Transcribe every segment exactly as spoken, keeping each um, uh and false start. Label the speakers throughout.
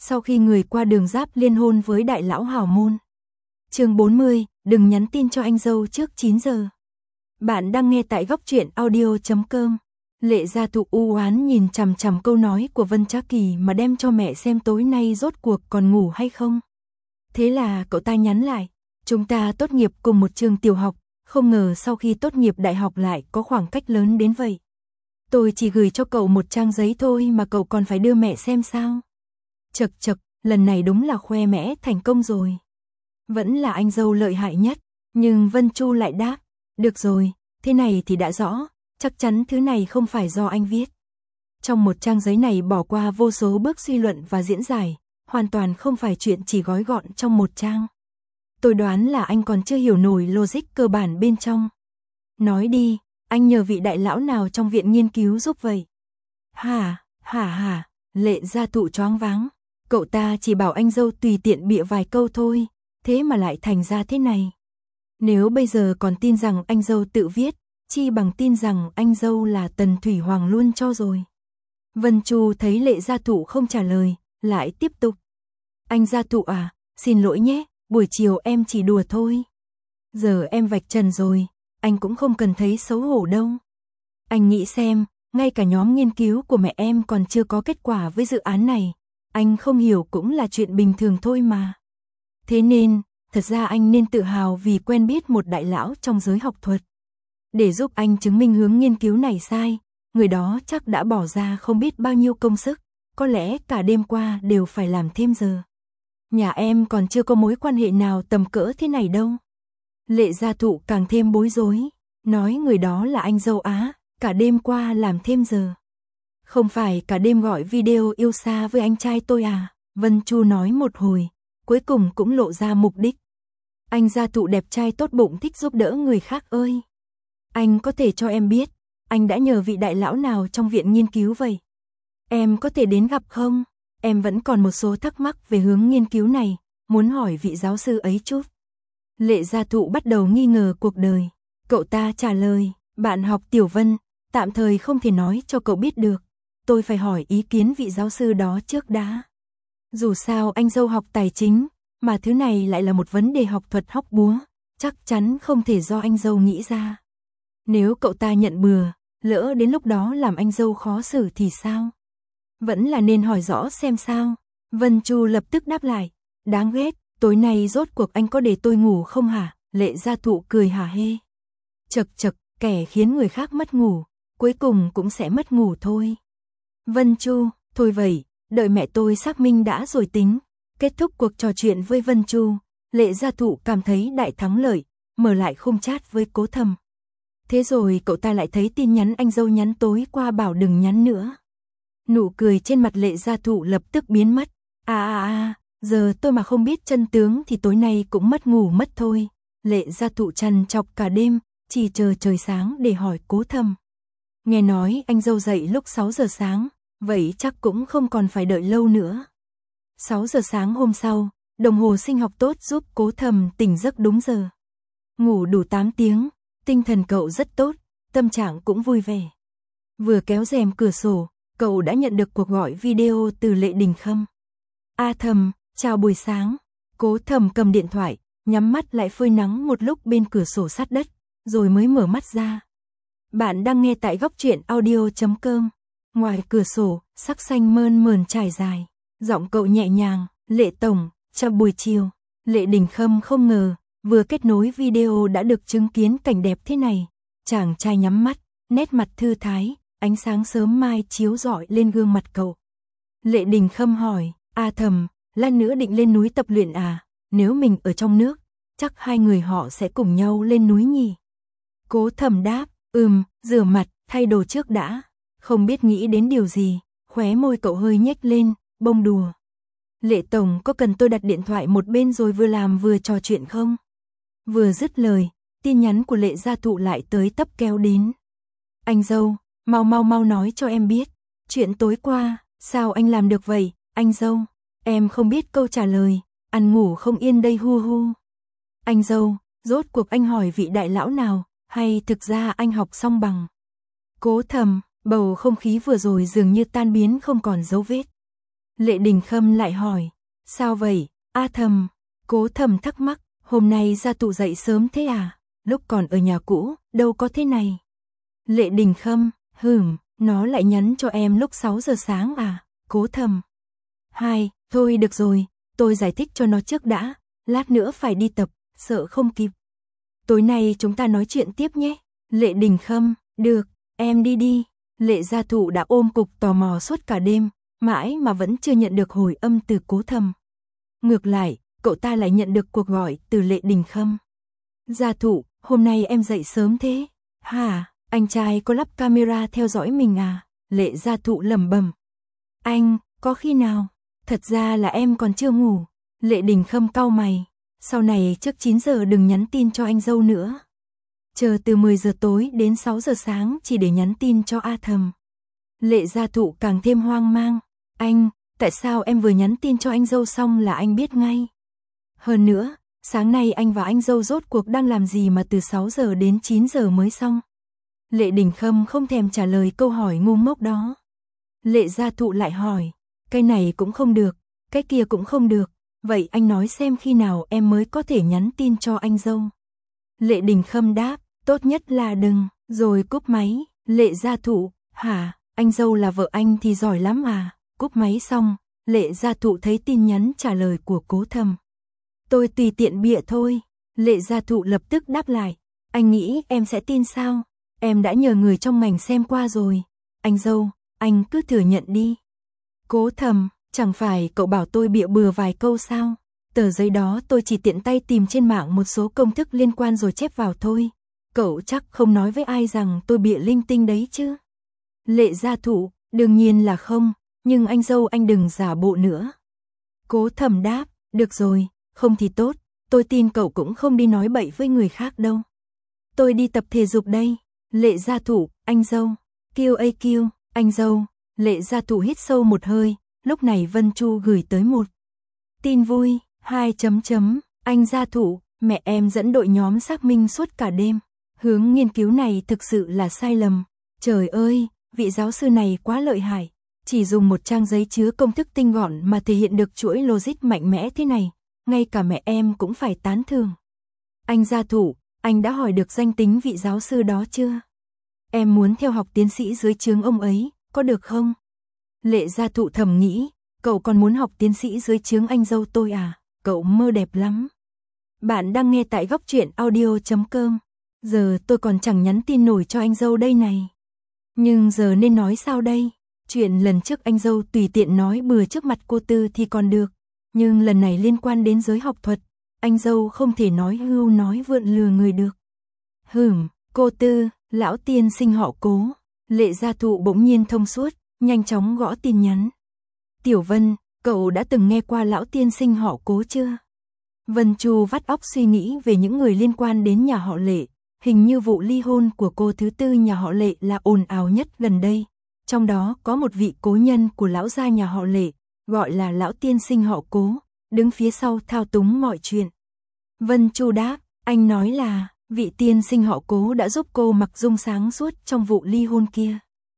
Speaker 1: sau khi người qua đường Giáp liên hôn với đại lão hào môn. Chương bốn mươi, đừng nhắn tin cho anh dâu trước chín giờ. Bạn đang nghe tại góc truyện audio chấm com. Lệ Gia Thụ u oán nhìn chằm chằm câu nói của Vân Trác Kỳ mà đem cho mẹ xem tối nay rốt cuộc còn ngủ hay không. Thế là cậu ta nhắn lại, chúng ta tốt nghiệp cùng một trường tiểu học, không ngờ sau khi tốt nghiệp đại học lại có khoảng cách lớn đến vậy. Tôi chỉ gửi cho cậu một trang giấy thôi mà cậu còn phải đưa mẹ xem sao. Chật chật, lần này đúng là khoe mẽ thành công rồi. Vẫn là anh dâu lợi hại nhất, nhưng Vân Chu lại đáp, được rồi, thế này thì đã rõ, chắc chắn thứ này không phải do anh viết. Trong một trang giấy này bỏ qua vô số bước suy luận và diễn giải, hoàn toàn không phải chuyện chỉ gói gọn trong một trang. Tôi đoán là anh còn chưa hiểu nổi logic cơ bản bên trong. Nói đi, anh nhờ vị đại lão nào trong viện nghiên cứu giúp vậy? Hả, hả hả, Lệ Gia Thụ choáng váng. Cậu ta chỉ bảo anh dâu tùy tiện bịa vài câu thôi, thế mà lại thành ra thế này. Nếu bây giờ còn tin rằng anh dâu tự viết, chi bằng tin rằng anh dâu là Tần Thủy Hoàng luôn cho rồi. Vân Chu thấy Lệ Gia Thụ không trả lời, lại tiếp tục. Anh Gia Thụ à, xin lỗi nhé, buổi chiều em chỉ đùa thôi. Giờ em vạch trần rồi, anh cũng không cần thấy xấu hổ đâu. Anh nghĩ xem, ngay cả nhóm nghiên cứu của mẹ em còn chưa có kết quả với dự án này, anh không hiểu cũng là chuyện bình thường thôi mà. Thế nên, thật ra anh nên tự hào vì quen biết một đại lão trong giới học thuật. Để giúp anh chứng minh hướng nghiên cứu này sai, người đó chắc đã bỏ ra không biết bao nhiêu công sức, có lẽ cả đêm qua đều phải làm thêm giờ. Nhà em còn chưa có mối quan hệ nào tầm cỡ thế này đâu. Lệ Gia Thụ càng thêm bối rối, nói người đó là anh dâu Á, cả đêm qua làm thêm giờ. Không phải cả đêm gọi video yêu xa với anh trai tôi à? Vân Chu nói một hồi, cuối cùng cũng lộ ra mục đích. Anh Gia Thụ đẹp trai tốt bụng thích giúp đỡ người khác ơi. Anh có thể cho em biết, anh đã nhờ vị đại lão nào trong viện nghiên cứu vậy? Em có thể đến gặp không? Em vẫn còn một số thắc mắc về hướng nghiên cứu này, muốn hỏi vị giáo sư ấy chút. Lệ Gia Thụ bắt đầu nghi ngờ cuộc đời. Cậu ta trả lời, bạn học Tiểu Vân, tạm thời không thể nói cho cậu biết được. Tôi phải hỏi ý kiến vị giáo sư đó trước đã. Dù sao anh dâu học tài chính, mà thứ này lại là một vấn đề học thuật hóc búa, chắc chắn không thể do anh dâu nghĩ ra. Nếu cậu ta nhận bừa, lỡ đến lúc đó làm anh dâu khó xử thì sao? Vẫn là nên hỏi rõ xem sao. Vân Chu lập tức đáp lại, đáng ghét, tối nay rốt cuộc anh có để tôi ngủ không hả? Lệ Gia Thụ cười hả hê. Chật chật, kẻ khiến người khác mất ngủ, cuối cùng cũng sẽ mất ngủ thôi. Vân Chu, thôi vậy, đợi mẹ tôi xác minh đã rồi tính. Kết thúc cuộc trò chuyện với Vân Chu, Lệ Gia Thụ cảm thấy đại thắng lợi, mở lại khung chat với Cố Thầm. Thế rồi cậu ta lại thấy tin nhắn anh dâu nhắn tối qua bảo đừng nhắn nữa. Nụ cười trên mặt Lệ Gia Thụ lập tức biến mất. À à à, giờ tôi mà không biết chân tướng thì tối nay cũng mất ngủ mất thôi. Lệ Gia Thụ trằn trọc cả đêm, chỉ chờ trời sáng để hỏi Cố Thầm. Nghe nói anh dâu dậy lúc sáu giờ sáng, vậy chắc cũng không còn phải đợi lâu nữa. sáu giờ sáng hôm sau, đồng hồ sinh học tốt giúp Cố Thầm tỉnh giấc đúng giờ. Ngủ đủ tám tiếng, tinh thần cậu rất tốt, tâm trạng cũng vui vẻ. Vừa kéo rèm cửa sổ, cậu đã nhận được cuộc gọi video từ Lệ Đình Khâm. A Thầm, chào buổi sáng. Cố Thầm cầm điện thoại, nhắm mắt lại phơi nắng một lúc bên cửa sổ sát đất, rồi mới mở mắt ra. Bạn đang nghe tại góc truyện audio chấm com. Ngoài cửa sổ, sắc xanh mơn mởn trải dài. Giọng cậu nhẹ nhàng, Lệ Tổng, chào buổi chiều. Lệ Đình Khâm không ngờ, vừa kết nối video đã được chứng kiến cảnh đẹp thế này. Chàng trai nhắm mắt, nét mặt thư thái, ánh sáng sớm mai chiếu rọi lên gương mặt cậu. Lệ Đình Khâm hỏi, A Thầm, lát nữa định lên núi tập luyện à? Nếu mình ở trong nước, chắc hai người họ sẽ cùng nhau lên núi nhỉ? Cố Thầm đáp, ừm, rửa mặt, thay đồ trước đã. Không biết nghĩ đến điều gì, khóe môi cậu hơi nhếch lên, bông đùa. Lệ Tổng có cần tôi đặt điện thoại một bên rồi vừa làm vừa trò chuyện không? Vừa dứt lời, tin nhắn của Lệ Gia Thụ lại tới tấp kéo đến. Anh dâu, mau mau mau nói cho em biết. Chuyện tối qua, sao anh làm được vậy, anh dâu? Em không biết câu trả lời, ăn ngủ không yên đây hu hu. Anh dâu, rốt cuộc anh hỏi vị đại lão nào, hay thực ra anh học xong bằng? Cố Thầm, bầu không khí vừa rồi dường như tan biến không còn dấu vết. Lệ Đình Khâm lại hỏi, sao vậy, A Thầm? Cố Thầm thắc mắc, hôm nay Gia Tụ dậy sớm thế à? Lúc còn ở nhà cũ, đâu có thế này. Lệ Đình Khâm, hừm, nó lại nhắn cho em lúc sáu giờ sáng à? Cố Thầm. Hai, thôi được rồi, tôi giải thích cho nó trước đã, lát nữa phải đi tập, sợ không kịp. Tối nay chúng ta nói chuyện tiếp nhé. Lệ Đình Khâm, được, em đi đi. Lệ Gia Thụ đã ôm cục tò mò suốt cả đêm, mãi mà vẫn chưa nhận được hồi âm từ Cố Thầm. Ngược lại, cậu ta lại nhận được cuộc gọi từ Lệ Đình Khâm. Gia Thụ, hôm nay em dậy sớm thế. Hả, anh trai có lắp camera theo dõi mình à? Lệ Gia Thụ lẩm bẩm. Anh, có khi nào? Thật ra là em còn chưa ngủ. Lệ Đình Khâm cau mày. Sau này trước chín giờ đừng nhắn tin cho anh dâu nữa. Chờ từ mười giờ tối đến sáu giờ sáng chỉ để nhắn tin cho A Thầm. Lệ Gia Thụ càng thêm hoang mang. Anh, tại sao em vừa nhắn tin cho anh dâu xong là anh biết ngay? Hơn nữa, sáng nay anh và anh dâu rốt cuộc đang làm gì mà từ sáu giờ đến chín giờ mới xong? Lệ Đình Khâm không thèm trả lời câu hỏi ngu ngốc đó. Lệ Gia Thụ lại hỏi, cái này cũng không được, cái kia cũng không được, vậy anh nói xem khi nào em mới có thể nhắn tin cho anh dâu? Lệ Đình Khâm đáp, tốt nhất là đừng, rồi cúp máy. Lệ Gia Thụ, hả, anh dâu là vợ anh thì giỏi lắm à? Cúp máy xong, Lệ Gia Thụ thấy tin nhắn trả lời của Cố Thầm. Tôi tùy tiện bịa thôi. Lệ Gia Thụ lập tức đáp lại, anh nghĩ em sẽ tin sao? Em đã nhờ người trong ngành xem qua rồi. Anh dâu, anh cứ thừa nhận đi. Cố Thầm, chẳng phải cậu bảo tôi bịa bừa vài câu sao? Tờ giấy đó tôi chỉ tiện tay tìm trên mạng một số công thức liên quan rồi chép vào thôi. Cậu chắc không nói với ai rằng tôi bịa linh tinh đấy chứ? Lệ Gia Thụ, đương nhiên là không, nhưng anh dâu anh đừng giả bộ nữa. Cố Thầm đáp, được rồi, không thì tốt, tôi tin cậu cũng không đi nói bậy với người khác đâu. Tôi đi tập thể dục đây. Lệ Gia Thụ, anh dâu. Kêu ây kêu, anh dâu. Lệ Gia Thụ hít sâu một hơi, lúc này Vân Chu gửi tới một tin vui, hai chấm chấm, anh Gia Thụ, mẹ em dẫn đội nhóm xác minh suốt cả đêm. Hướng nghiên cứu này thực sự là sai lầm. Trời ơi, vị giáo sư này quá lợi hại. Chỉ dùng một trang giấy chứa công thức tinh gọn mà thể hiện được chuỗi logic mạnh mẽ thế này. Ngay cả mẹ em cũng phải tán thưởng. Anh Gia Thụ, anh đã hỏi được danh tính vị giáo sư đó chưa? Em muốn theo học tiến sĩ dưới trướng ông ấy, có được không? Lệ Gia Thụ thầm nghĩ, cậu còn muốn học tiến sĩ dưới trướng anh dâu tôi à? Cậu mơ đẹp lắm. Bạn đang nghe tại góc truyện audio chấm com. Giờ tôi còn chẳng nhắn tin nổi cho anh dâu đây này. Nhưng giờ nên nói sao đây? Chuyện lần trước anh dâu tùy tiện nói bừa trước mặt cô Tư thì còn được. Nhưng lần này liên quan đến giới học thuật, anh dâu không thể nói hưu nói vượn lừa người được. Hửm, cô Tư, lão tiên sinh họ Cố. Lệ Gia Thụ bỗng nhiên thông suốt, nhanh chóng gõ tin nhắn. Tiểu Vân, cậu đã từng nghe qua lão tiên sinh họ Cố chưa? Vân Chu vắt óc suy nghĩ về những người liên quan đến nhà họ Lệ. Hình như vụ ly hôn của cô thứ tư nhà họ Lệ là ồn ào nhất gần đây. Trong đó có một vị cố nhân của lão gia nhà họ Lệ, gọi là lão tiên sinh họ Cố, đứng phía sau thao túng mọi chuyện. Vân Chu đáp, anh nói là vị tiên sinh họ Cố đã giúp cô mặc dung sáng suốt trong vụ ly hôn kia.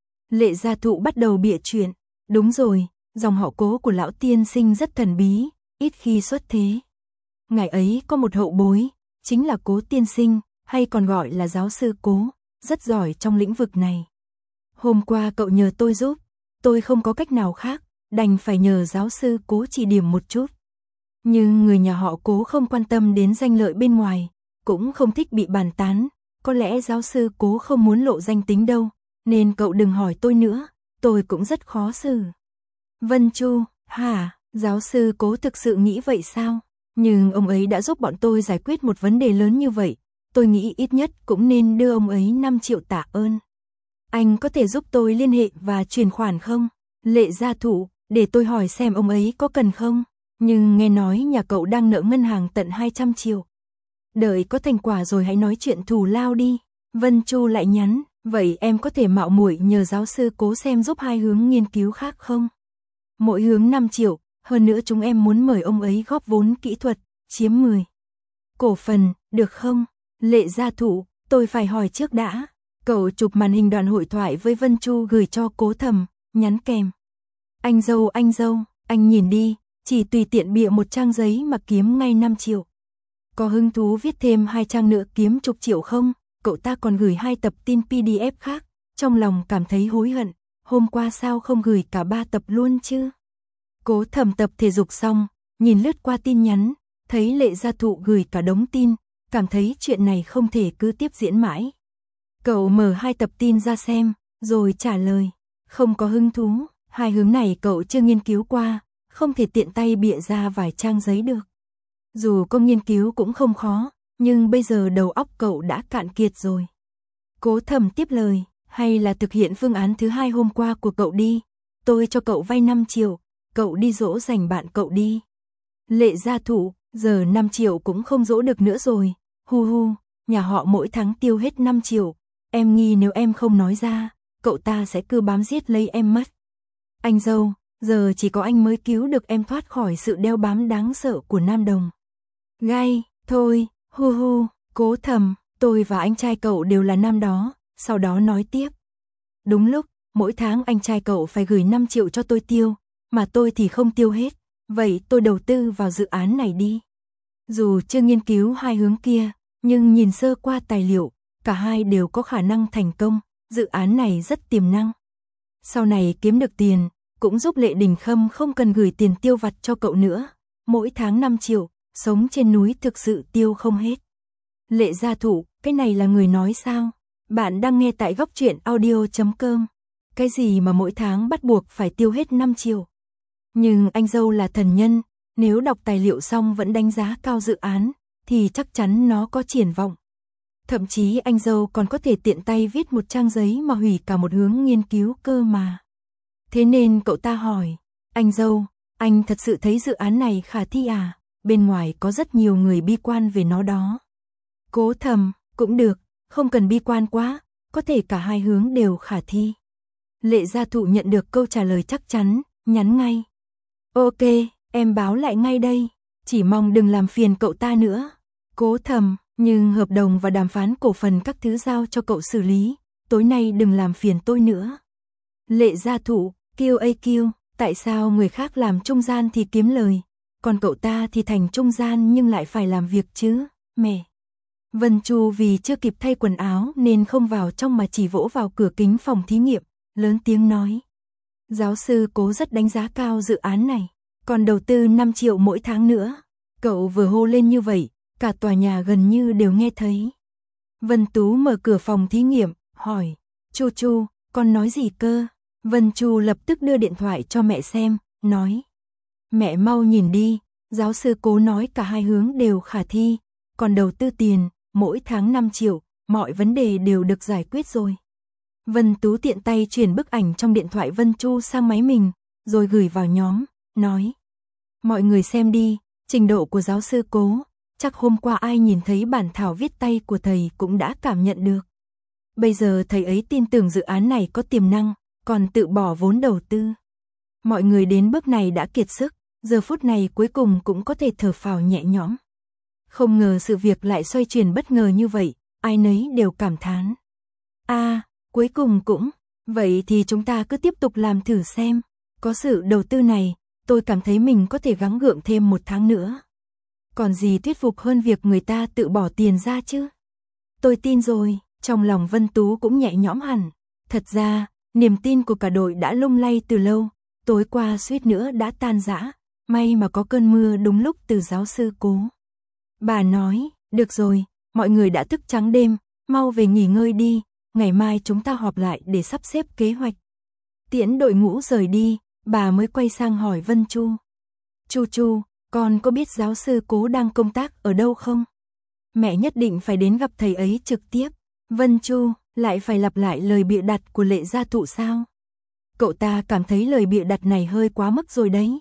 Speaker 1: Lệ Gia Thụ bắt đầu bịa chuyện, đúng rồi, dòng họ Cố của lão tiên sinh rất thần bí, ít khi xuất thế. Ngày ấy có một hậu bối, chính là Cố tiên sinh, hay còn gọi là giáo sư Cố, rất giỏi trong lĩnh vực này. Hôm qua cậu nhờ tôi giúp, tôi không có cách nào khác, đành phải nhờ giáo sư Cố chỉ điểm một chút. Nhưng người nhà họ Cố không quan tâm đến danh lợi bên ngoài, cũng không thích bị bàn tán, có lẽ giáo sư Cố không muốn lộ danh tính đâu, nên cậu đừng hỏi tôi nữa, tôi cũng rất khó xử. Vân Chu, hả, giáo sư Cố thực sự nghĩ vậy sao? Nhưng ông ấy đã giúp bọn tôi giải quyết một vấn đề lớn như vậy, tôi nghĩ ít nhất cũng nên đưa ông ấy năm triệu tạ ơn. Anh có thể giúp tôi liên hệ và chuyển khoản không? Lệ Gia Thụ, để tôi hỏi xem ông ấy có cần không? Nhưng nghe nói nhà cậu đang nợ ngân hàng tận hai trăm triệu. Đợi có thành quả rồi hãy nói chuyện thù lao đi. Vân Chu lại nhắn, vậy em có thể mạo muội nhờ giáo sư Cố xem giúp hai hướng nghiên cứu khác không? Mỗi hướng năm triệu, hơn nữa chúng em muốn mời ông ấy góp vốn kỹ thuật, chiếm mười cổ phần, được không? Lệ Gia Thụ, tôi phải hỏi trước đã. Cậu chụp màn hình đoạn hội thoại với Vân Chu gửi cho Cố Thầm, nhắn kèm. Anh dâu anh dâu, Anh nhìn đi, chỉ tùy tiện bịa một trang giấy mà kiếm ngay năm triệu. Có hứng thú viết thêm hai trang nữa kiếm chục triệu không? Cậu ta còn gửi hai tập tin pê đê ép khác, trong lòng cảm thấy hối hận, hôm qua sao không gửi cả ba tập luôn chứ? Cố Thầm tập thể dục xong, nhìn lướt qua tin nhắn, thấy Lệ Gia Thụ gửi cả đống tin, cảm thấy chuyện này không thể cứ tiếp diễn mãi. Cậu mở hai tập tin ra xem, rồi trả lời, không có hứng thú, hai hướng này cậu chưa nghiên cứu qua, không thể tiện tay bịa ra vài trang giấy được. Dù có nghiên cứu cũng không khó, nhưng bây giờ đầu óc cậu đã cạn kiệt rồi. Cố Thầm tiếp lời, hay là thực hiện phương án thứ hai hôm qua của cậu đi, tôi cho cậu vay năm triệu, cậu đi dỗ dành bạn cậu đi. Lệ Gia Thụ, giờ năm triệu cũng không dỗ được nữa rồi, hu hu, nhà họ mỗi tháng tiêu hết năm triệu, em nghi nếu em không nói ra, cậu ta sẽ cứ bám giết lấy em mất. Anh dâu, giờ chỉ có anh mới cứu được em thoát khỏi sự đeo bám đáng sợ của Nam Đồng. Gai, thôi, hu hu, Cố Thầm, tôi và anh trai cậu đều là nam đó, sau đó nói tiếp. Đúng lúc, mỗi tháng anh trai cậu phải gửi năm triệu cho tôi tiêu, mà tôi thì không tiêu hết, vậy tôi đầu tư vào dự án này đi. Dù chưa nghiên cứu hai hướng kia, nhưng nhìn sơ qua tài liệu, cả hai đều có khả năng thành công, dự án này rất tiềm năng. Sau này kiếm được tiền, cũng giúp Lệ Đình Khâm không cần gửi tiền tiêu vặt cho cậu nữa, mỗi tháng năm triệu, sống trên núi thực sự tiêu không hết. Lệ Gia Thụ, cái này là người nói sao? Bạn đang nghe tại góc truyện audio chấm com. Cái gì mà mỗi tháng bắt buộc phải tiêu hết năm triệu? Nhưng anh dâu là thần nhân, nếu đọc tài liệu xong vẫn đánh giá cao dự án, thì chắc chắn nó có triển vọng. Thậm chí anh dâu còn có thể tiện tay viết một trang giấy mà hủy cả một hướng nghiên cứu cơ mà. Thế nên cậu ta hỏi, anh dâu, anh thật sự thấy dự án này khả thi à? Bên ngoài có rất nhiều người bi quan về nó đó. Cố Thầm, cũng được, không cần bi quan quá, có thể cả hai hướng đều khả thi. Lệ Gia Thụ nhận được câu trả lời chắc chắn, nhắn ngay. Ok, em báo lại ngay đây, chỉ mong đừng làm phiền cậu ta nữa. Cố Thầm, nhưng hợp đồng và đàm phán cổ phần các thứ giao cho cậu xử lý, tối nay đừng làm phiền tôi nữa. Lệ Gia Thụ, kiu ây kiu, tại sao người khác làm trung gian thì kiếm lời, còn cậu ta thì thành trung gian nhưng lại phải làm việc chứ, mẹ. Vân Chu vì chưa kịp thay quần áo nên không vào trong mà chỉ vỗ vào cửa kính phòng thí nghiệm, lớn tiếng nói. Giáo sư Cố rất đánh giá cao dự án này, còn đầu tư năm triệu mỗi tháng nữa. Cậu vừa hô lên như vậy, cả tòa nhà gần như đều nghe thấy. Vân Tú mở cửa phòng thí nghiệm, hỏi, Chu Chu, con nói gì cơ? Vân Chu lập tức đưa điện thoại cho mẹ xem, nói. Mẹ mau nhìn đi, giáo sư Cố nói cả hai hướng đều khả thi, còn đầu tư tiền, mỗi tháng năm triệu, mọi vấn đề đều được giải quyết rồi. Vân Tú tiện tay chuyển bức ảnh trong điện thoại Vân Chu sang máy mình, rồi gửi vào nhóm, nói. Mọi người xem đi, trình độ của giáo sư Cố, chắc hôm qua ai nhìn thấy bản thảo viết tay của thầy cũng đã cảm nhận được. Bây giờ thầy ấy tin tưởng dự án này có tiềm năng, còn tự bỏ vốn đầu tư. Mọi người đến bước này đã kiệt sức, giờ phút này cuối cùng cũng có thể thở phào nhẹ nhõm. Không ngờ sự việc lại xoay chuyển bất ngờ như vậy, ai nấy đều cảm thán. A, à, cuối cùng cũng, vậy thì chúng ta cứ tiếp tục làm thử xem, có sự đầu tư này, tôi cảm thấy mình có thể gắng gượng thêm một tháng nữa. Còn gì thuyết phục hơn việc người ta tự bỏ tiền ra chứ? Tôi tin rồi, trong lòng Vân Tú cũng nhẹ nhõm hẳn. Thật ra, niềm tin của cả đội đã lung lay từ lâu, tối qua suýt nữa đã tan rã, may mà có cơn mưa đúng lúc từ giáo sư Cố. Bà nói, được rồi, mọi người đã thức trắng đêm, mau về nghỉ ngơi đi, ngày mai chúng ta họp lại để sắp xếp kế hoạch. Tiễn đội ngũ rời đi, bà mới quay sang hỏi Vân Chu. Chu Chu, con có biết giáo sư Cố đang công tác ở đâu không? Mẹ nhất định phải đến gặp thầy ấy trực tiếp. Vân Chu, lại phải lặp lại lời bịa đặt của Lệ Gia Thụ sao? Cậu ta cảm thấy lời bịa đặt này hơi quá mức rồi đấy.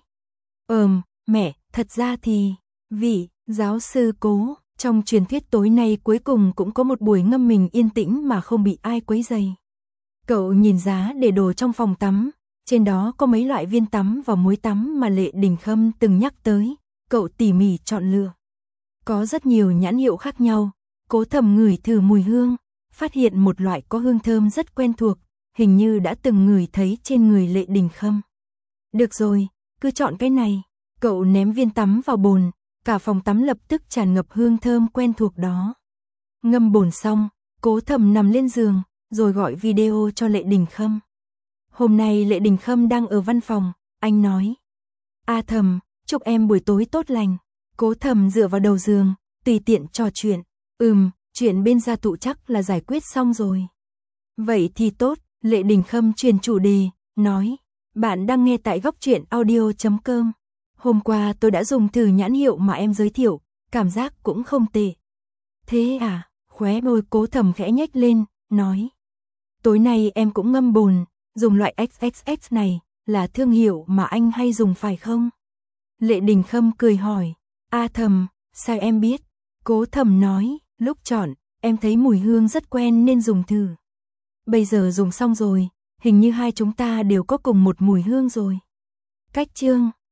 Speaker 1: Ừm, mẹ, thật ra thì, vị giáo sư Cố, trong truyền thuyết tối nay cuối cùng cũng có một buổi ngâm mình yên tĩnh mà không bị ai quấy rầy. Cậu nhìn giá để đồ trong phòng tắm, trên đó có mấy loại viên tắm và muối tắm mà Lệ Đình Khâm từng nhắc tới, cậu tỉ mỉ chọn lựa. Có rất nhiều nhãn hiệu khác nhau, Cố thầm ngửi thử mùi hương, phát hiện một loại có hương thơm rất quen thuộc, hình như đã từng ngửi thấy trên người Lệ Đình Khâm. Được rồi, cứ chọn cái này. Cậu ném viên tắm vào bồn, cả phòng tắm lập tức tràn ngập hương thơm quen thuộc đó. Ngâm bồn xong, Cố Thầm nằm lên giường, rồi gọi video cho Lệ Đình Khâm. Hôm nay Lệ Đình Khâm đang ở văn phòng, anh nói. A Thầm, chúc em buổi tối tốt lành. Cố Thầm dựa vào đầu giường, tùy tiện trò chuyện. Ừm, chuyện bên gia tụ chắc là giải quyết xong rồi. Vậy thì tốt, Lệ Đình Khâm chuyển chủ đề, nói. Bạn đang nghe tại góc truyện audio chấm com. Hôm qua tôi đã dùng thử nhãn hiệu mà em giới thiệu, cảm giác cũng không tệ. Thế à, khóe môi Cố Thầm khẽ nhếch lên, nói. Tối nay em cũng ngâm bồn, dùng loại ích ích ích này, là thương hiệu mà anh hay dùng phải không? Lệ Đình Khâm cười hỏi. A Thầm, sao em biết? Cố Thầm nói, lúc chọn, em thấy mùi hương rất quen nên dùng thử. Bây giờ dùng xong rồi, hình như hai chúng ta đều có cùng một mùi hương rồi. Cách chương